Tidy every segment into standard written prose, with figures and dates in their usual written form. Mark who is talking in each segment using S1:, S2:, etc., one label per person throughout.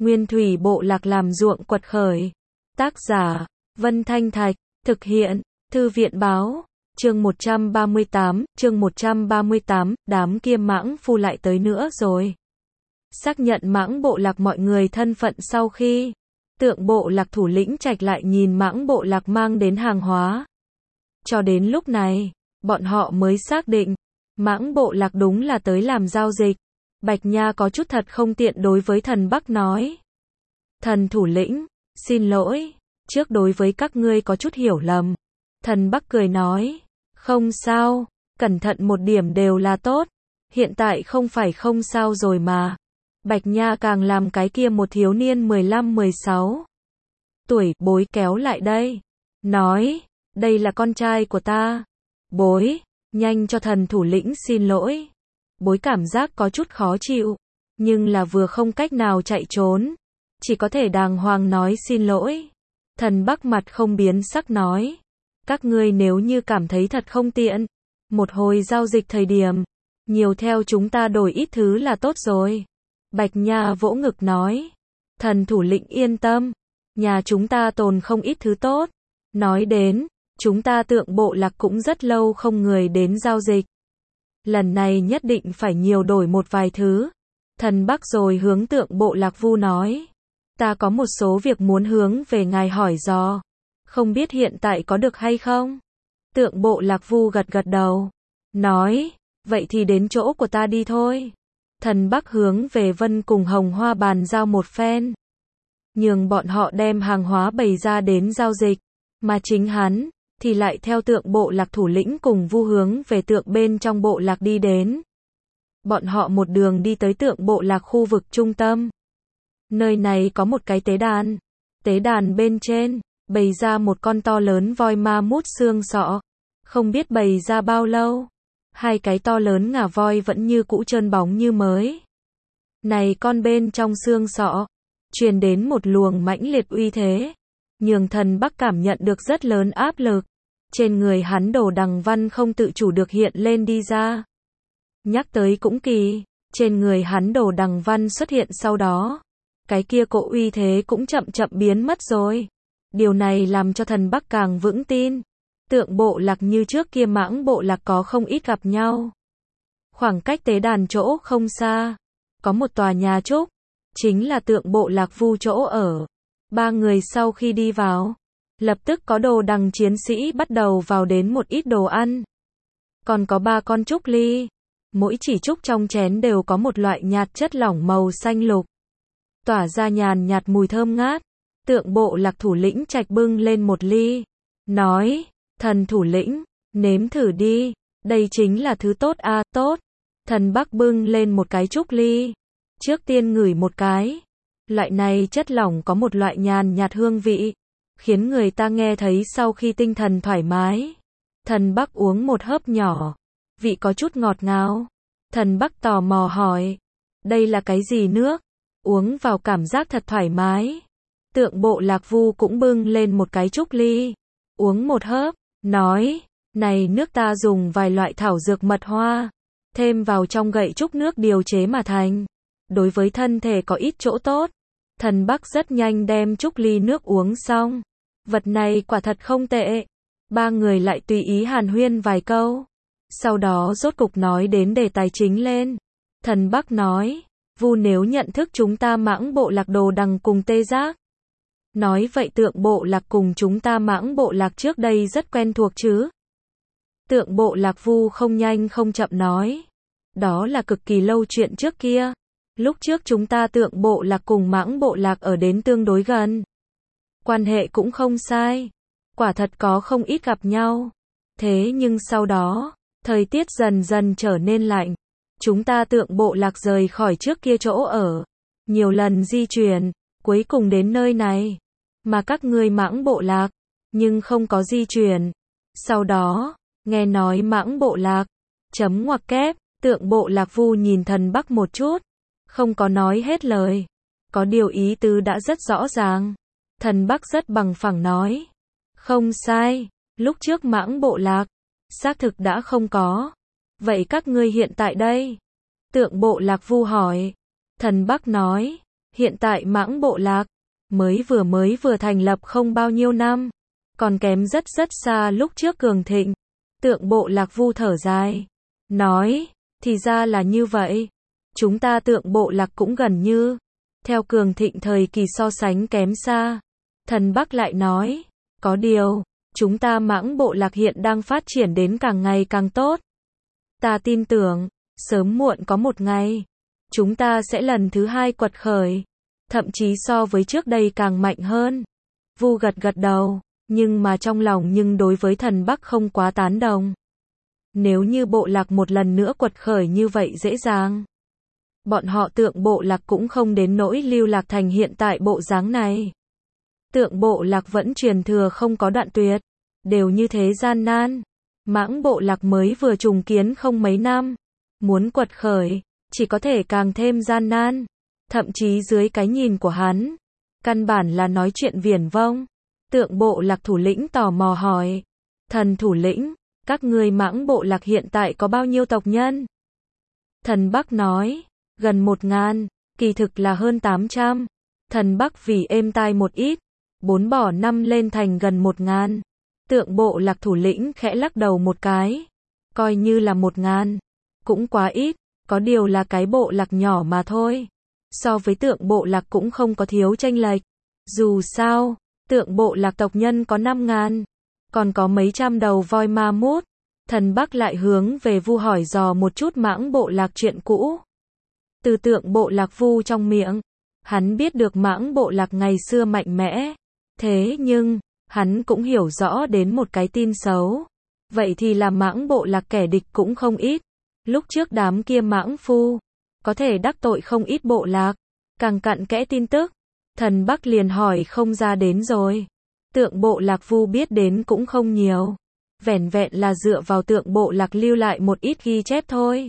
S1: Nguyên thủy bộ lạc làm ruộng quật khởi. Tác giả, Vân Thanh Thạch, thực hiện, Thư viện báo. Chương 138, đám kia mãng phu lại tới nữa rồi. Xác nhận mãng bộ lạc mọi người thân phận sau khi Tượng bộ lạc thủ lĩnh Trạch lại nhìn mãng bộ lạc mang đến hàng hóa. Cho đến lúc này, bọn họ mới xác định, mãng bộ lạc đúng là tới làm giao dịch. Bạch Nha có chút thật không tiện đối với thần Bắc nói. Thần thủ lĩnh, xin lỗi, trước đối với các ngươi có chút hiểu lầm. Thần Bắc cười nói, không sao, cẩn thận một điểm đều là tốt, hiện tại không phải không sao rồi mà. Bạch Nha càng làm cái kia một thiếu niên 15-16 tuổi bối kéo lại đây, nói, đây là con trai của ta. Bối, nhanh cho thần thủ lĩnh xin lỗi. Bối cảm giác có chút khó chịu, nhưng là vừa không cách nào chạy trốn, chỉ có thể đàng hoàng nói xin lỗi. Thần Bắc mặt không biến sắc nói, các ngươi nếu như cảm thấy thật không tiện, một hồi giao dịch thời điểm, nhiều theo chúng ta đổi ít thứ là tốt rồi. Bạch Nha vỗ ngực nói, thần thủ lĩnh yên tâm, nhà chúng ta tồn không ít thứ tốt. Nói đến, chúng ta Tượng bộ lạc cũng rất lâu không người đến giao dịch. Lần này nhất định phải nhiều đổi một vài thứ. Thần Bắc rồi hướng Tượng bộ lạc Vu nói, ta có một số việc muốn hướng về ngài hỏi dò, không biết hiện tại có được hay không? Tượng bộ lạc Vu gật gật đầu, nói, vậy thì đến chỗ của ta đi thôi. Thần Bắc hướng về Vân cùng Hồng Hoa bàn giao một phen, nhường bọn họ đem hàng hóa bày ra đến giao dịch, mà chính hắn thì lại theo Tượng bộ lạc thủ lĩnh cùng Vu hướng về tượng bên trong bộ lạc đi đến. Bọn họ một đường đi tới Tượng bộ lạc khu vực trung tâm. Nơi này có một cái tế đàn bên trên bày ra một con to lớn voi ma mút xương sọ, không biết bày ra bao lâu, hai cái to lớn ngà voi vẫn như cũ trơn bóng như mới. Này con bên trong xương sọ truyền đến một luồng mãnh liệt uy thế, nhường thần Bắc cảm nhận được rất lớn áp lực. Trên người hắn đồ đằng văn không tự chủ được hiện lên đi ra. Nhắc tới cũng kỳ, trên người hắn đồ đằng văn xuất hiện sau đó, cái kia cỗ uy thế cũng chậm chậm biến mất rồi. Điều này làm cho thần Bắc càng vững tin, Tượng bộ lạc như trước kia mãng bộ lạc có không ít gặp nhau. Khoảng cách tế đàn chỗ không xa, có một tòa nhà trúc, chính là Tượng bộ lạc Vu chỗ ở. Ba người sau khi đi vào, lập tức có đồ đằng chiến sĩ bắt đầu vào đến một ít đồ ăn. Còn có 3 con trúc ly, mỗi chỉ trúc trong chén đều có một loại nhạt chất lỏng màu xanh lục, tỏa ra nhàn nhạt mùi thơm ngát. Tượng bộ lạc thủ lĩnh Trạch bưng lên một ly, nói, thần thủ lĩnh, nếm thử đi, đây chính là thứ tốt a. Tốt. Thần Bắc bưng lên một cái trúc ly, trước tiên ngửi một cái, loại này chất lỏng có một loại nhàn nhạt hương vị, khiến người ta nghe thấy sau khi tinh thần thoải mái. Thần Bắc uống một hớp nhỏ, vị có chút ngọt ngào. Thần Bắc tò mò hỏi, đây là cái gì nước? Uống vào cảm giác thật thoải mái. Tượng bộ lạc Vu cũng bưng lên một cái trúc ly, uống một hớp, nói, này nước ta dùng vài loại thảo dược mật hoa, thêm vào trong gậy trúc nước điều chế mà thành, đối với thân thể có ít chỗ tốt. Thần Bắc rất nhanh đem trúc ly nước uống xong, vật này quả thật không tệ. Ba người lại tùy ý hàn huyên vài câu, sau đó rốt cục nói đến đề tài chính lên. Thần Bắc nói, Vu nếu nhận thức chúng ta mãng bộ lạc đồ đằng cùng tê giác, nói vậy Tượng bộ lạc cùng chúng ta mãng bộ lạc trước đây rất quen thuộc chứ? Tượng bộ lạc Vu không nhanh không chậm nói, đó là cực kỳ lâu chuyện trước kia. Lúc trước chúng ta Tượng bộ lạc cùng mãng bộ lạc ở đến tương đối gần, quan hệ cũng không sai, quả thật có không ít gặp nhau. Thế nhưng sau đó, thời tiết dần dần trở nên lạnh, chúng ta Tượng bộ lạc rời khỏi trước kia chỗ ở, nhiều lần di chuyển, cuối cùng đến nơi này. Mà các ngươi mãng bộ lạc, nhưng không có di chuyển. Sau đó, nghe nói mãng bộ lạc, chấm ngoặc kép, Tượng bộ lạc Vu nhìn thần Bắc một chút, không có nói hết lời. Có điều ý tứ đã rất rõ ràng. Thần Bắc rất bằng phẳng nói, không sai, lúc trước mãng bộ lạc, xác thực đã không có. Vậy các ngươi hiện tại đây? Tượng bộ lạc Vu hỏi. Thần Bắc nói, Hiện tại Mãng bộ lạc mới vừa thành lập không bao nhiêu năm, còn kém rất xa lúc trước cường thịnh. Tượng bộ lạc Vu thở dài, nói, thì ra là như vậy. Chúng ta tượng bộ lạc cũng gần như theo cường thịnh thời kỳ so sánh kém xa. Thần Bắc lại nói, có điều, chúng ta Mãng bộ lạc hiện đang phát triển đến càng ngày càng tốt. Ta tin tưởng, sớm muộn có một ngày, chúng ta sẽ lần thứ hai quật khởi, thậm chí so với trước đây càng mạnh hơn. Vu gật đầu, nhưng mà trong lòng nhưng đối với Thần Bắc không quá tán đồng. Nếu như bộ lạc một lần nữa quật khởi như vậy dễ dàng, bọn họ tượng bộ lạc cũng không đến nỗi lưu lạc thành hiện tại bộ dáng này. Tượng bộ lạc vẫn truyền thừa không có đoạn tuyệt, đều như thế gian nan. Mãng bộ lạc mới vừa trùng kiến không mấy năm, muốn quật khởi, chỉ có thể càng thêm gian nan. Thậm chí dưới cái nhìn của hắn, căn bản là nói chuyện viển vông. Tượng bộ lạc thủ lĩnh tò mò hỏi, thần thủ lĩnh, các ngươi Mãng bộ lạc hiện tại có bao nhiêu tộc nhân? Thần Bắc nói, gần 1000, kỳ thực là hơn 800. Thần Bắc vì êm tai một ít, 4 bỏ 5 lên thành gần 1000. Tượng bộ lạc thủ lĩnh khẽ lắc đầu một cái, coi như là 1000, cũng quá ít, có điều là cái bộ lạc nhỏ mà thôi. So với tượng bộ lạc cũng không có thiếu chênh lệch. Dù sao, tượng bộ lạc tộc nhân có 5000, còn có mấy trăm đầu voi ma mút. Thần Bắc lại hướng về Vu hỏi dò một chút Mãng bộ lạc chuyện cũ. Từ tượng bộ lạc Vu trong miệng, hắn biết được Mãng bộ lạc ngày xưa mạnh mẽ. Thế nhưng, hắn cũng hiểu rõ đến một cái tin xấu. Vậy thì là Mãng bộ lạc kẻ địch cũng không ít. Lúc trước đám kia Mãng phu, có thể đắc tội không ít bộ lạc. Càng cặn kẽ tin tức, Thần Bắc liền hỏi không ra đến rồi. Tượng bộ lạc Vu biết đến cũng không nhiều. Vẻn vẹn là dựa vào tượng bộ lạc lưu lại một ít ghi chép thôi.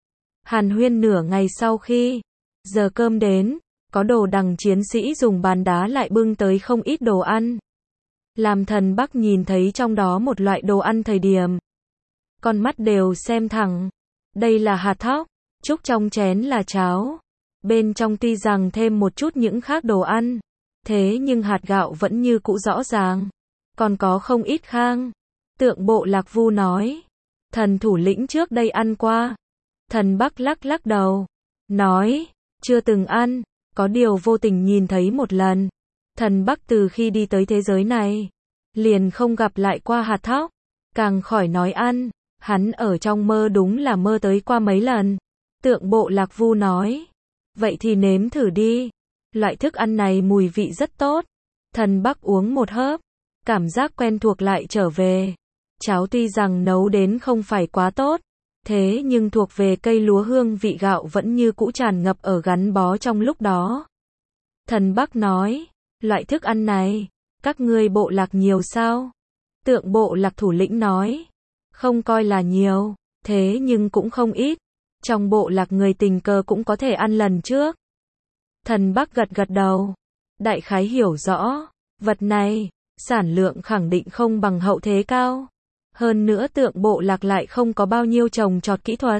S1: Hàn huyên nửa ngày sau khi giờ cơm đến, có đồ đằng chiến sĩ dùng bàn đá lại bưng tới không ít đồ ăn. Làm Thần Bắc nhìn thấy trong đó một loại đồ ăn thời điểm, con mắt đều xem thẳng. Đây là hạt thóc, trúc trong chén là cháo. Bên trong tuy rằng thêm một chút những khác đồ ăn, thế nhưng hạt gạo vẫn như cũ rõ ràng. Còn có không ít khang. Tượng bộ lạc Vu nói, thần thủ lĩnh trước đây ăn qua. Thần Bắc lắc đầu, nói, chưa từng ăn, có điều vô tình nhìn thấy một lần. Thần Bắc từ khi đi tới thế giới này, liền không gặp lại qua hạt thóc, càng khỏi nói ăn, hắn ở trong mơ đúng là mơ tới qua mấy lần. Tượng bộ lạc Vu nói, vậy thì nếm thử đi, loại thức ăn này mùi vị rất tốt. Thần Bắc uống một hớp, cảm giác quen thuộc lại trở về. Cháo tuy rằng nấu đến không phải quá tốt, thế nhưng thuộc về cây lúa hương vị gạo vẫn như cũ tràn ngập ở gắn bó trong lúc đó. Thần Bắc nói, loại thức ăn này, các ngươi bộ lạc nhiều sao? Tượng bộ lạc thủ lĩnh nói, không coi là nhiều, thế nhưng cũng không ít. Trong bộ lạc người tình cờ cũng có thể ăn lần trước. Thần Bắc gật đầu, đại khái hiểu rõ, vật này, sản lượng khẳng định không bằng hậu thế cao. Hơn nữa tượng bộ lạc lại không có bao nhiêu trồng trọt kỹ thuật.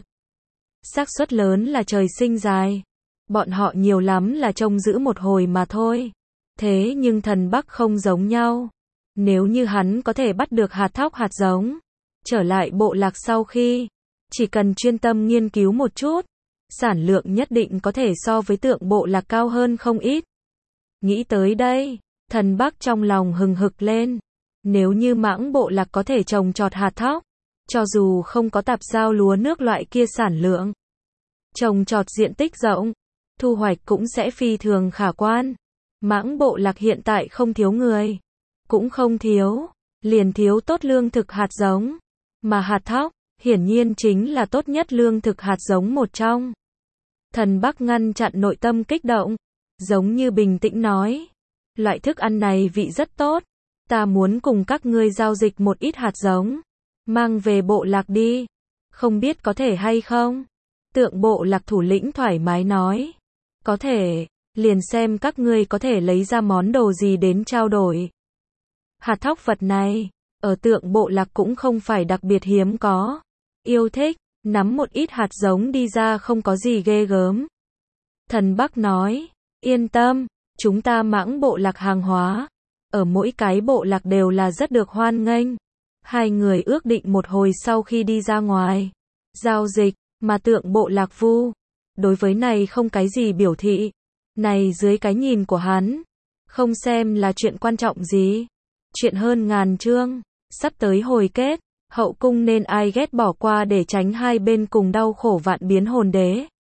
S1: Xác suất lớn là trời sinh dài. Bọn họ nhiều lắm là trông giữ một hồi mà thôi. Thế nhưng Thần Bắc không giống nhau. Nếu như hắn có thể bắt được hạt thóc hạt giống, trở lại bộ lạc sau khi, chỉ cần chuyên tâm nghiên cứu một chút, sản lượng nhất định có thể so với tượng bộ lạc cao hơn không ít. Nghĩ tới đây, Thần Bắc trong lòng hừng hực lên. Nếu như Mãng bộ lạc có thể trồng trọt hạt thóc, cho dù không có tạp giao lúa nước loại kia sản lượng, trồng trọt diện tích rộng, thu hoạch cũng sẽ phi thường khả quan. Mãng bộ lạc hiện tại không thiếu người, cũng không thiếu, liền thiếu tốt lương thực hạt giống, mà hạt thóc, hiển nhiên chính là tốt nhất lương thực hạt giống một trong. Thần Bắc ngăn chặn nội tâm kích động, giống như bình tĩnh nói, loại thức ăn này vị rất tốt. Ta muốn cùng các ngươi giao dịch một ít hạt giống, mang về bộ lạc đi, không biết có thể hay không? Tượng bộ lạc thủ lĩnh thoải mái nói, có thể, liền xem các ngươi có thể lấy ra món đồ gì đến trao đổi. Hạt thóc vật này, ở tượng bộ lạc cũng không phải đặc biệt hiếm có, yêu thích, nắm một ít hạt giống đi ra không có gì ghê gớm. Thần Bắc nói, Yên tâm, chúng ta Mãng bộ lạc hàng hóa. Ở mỗi cái bộ lạc đều là rất được hoan nghênh. Hai người ước định một hồi sau khi đi ra ngoài. Giao dịch, mà Tượng bộ lạc Vu. Đối với này không cái gì biểu thị. Này dưới cái nhìn của hắn. Không xem là chuyện quan trọng gì. Chuyện hơn ngàn chương. Sắp tới hồi kết. Hậu cung nên ai ghét bỏ qua để tránh hai bên cùng đau khổ vạn biến hồn đế.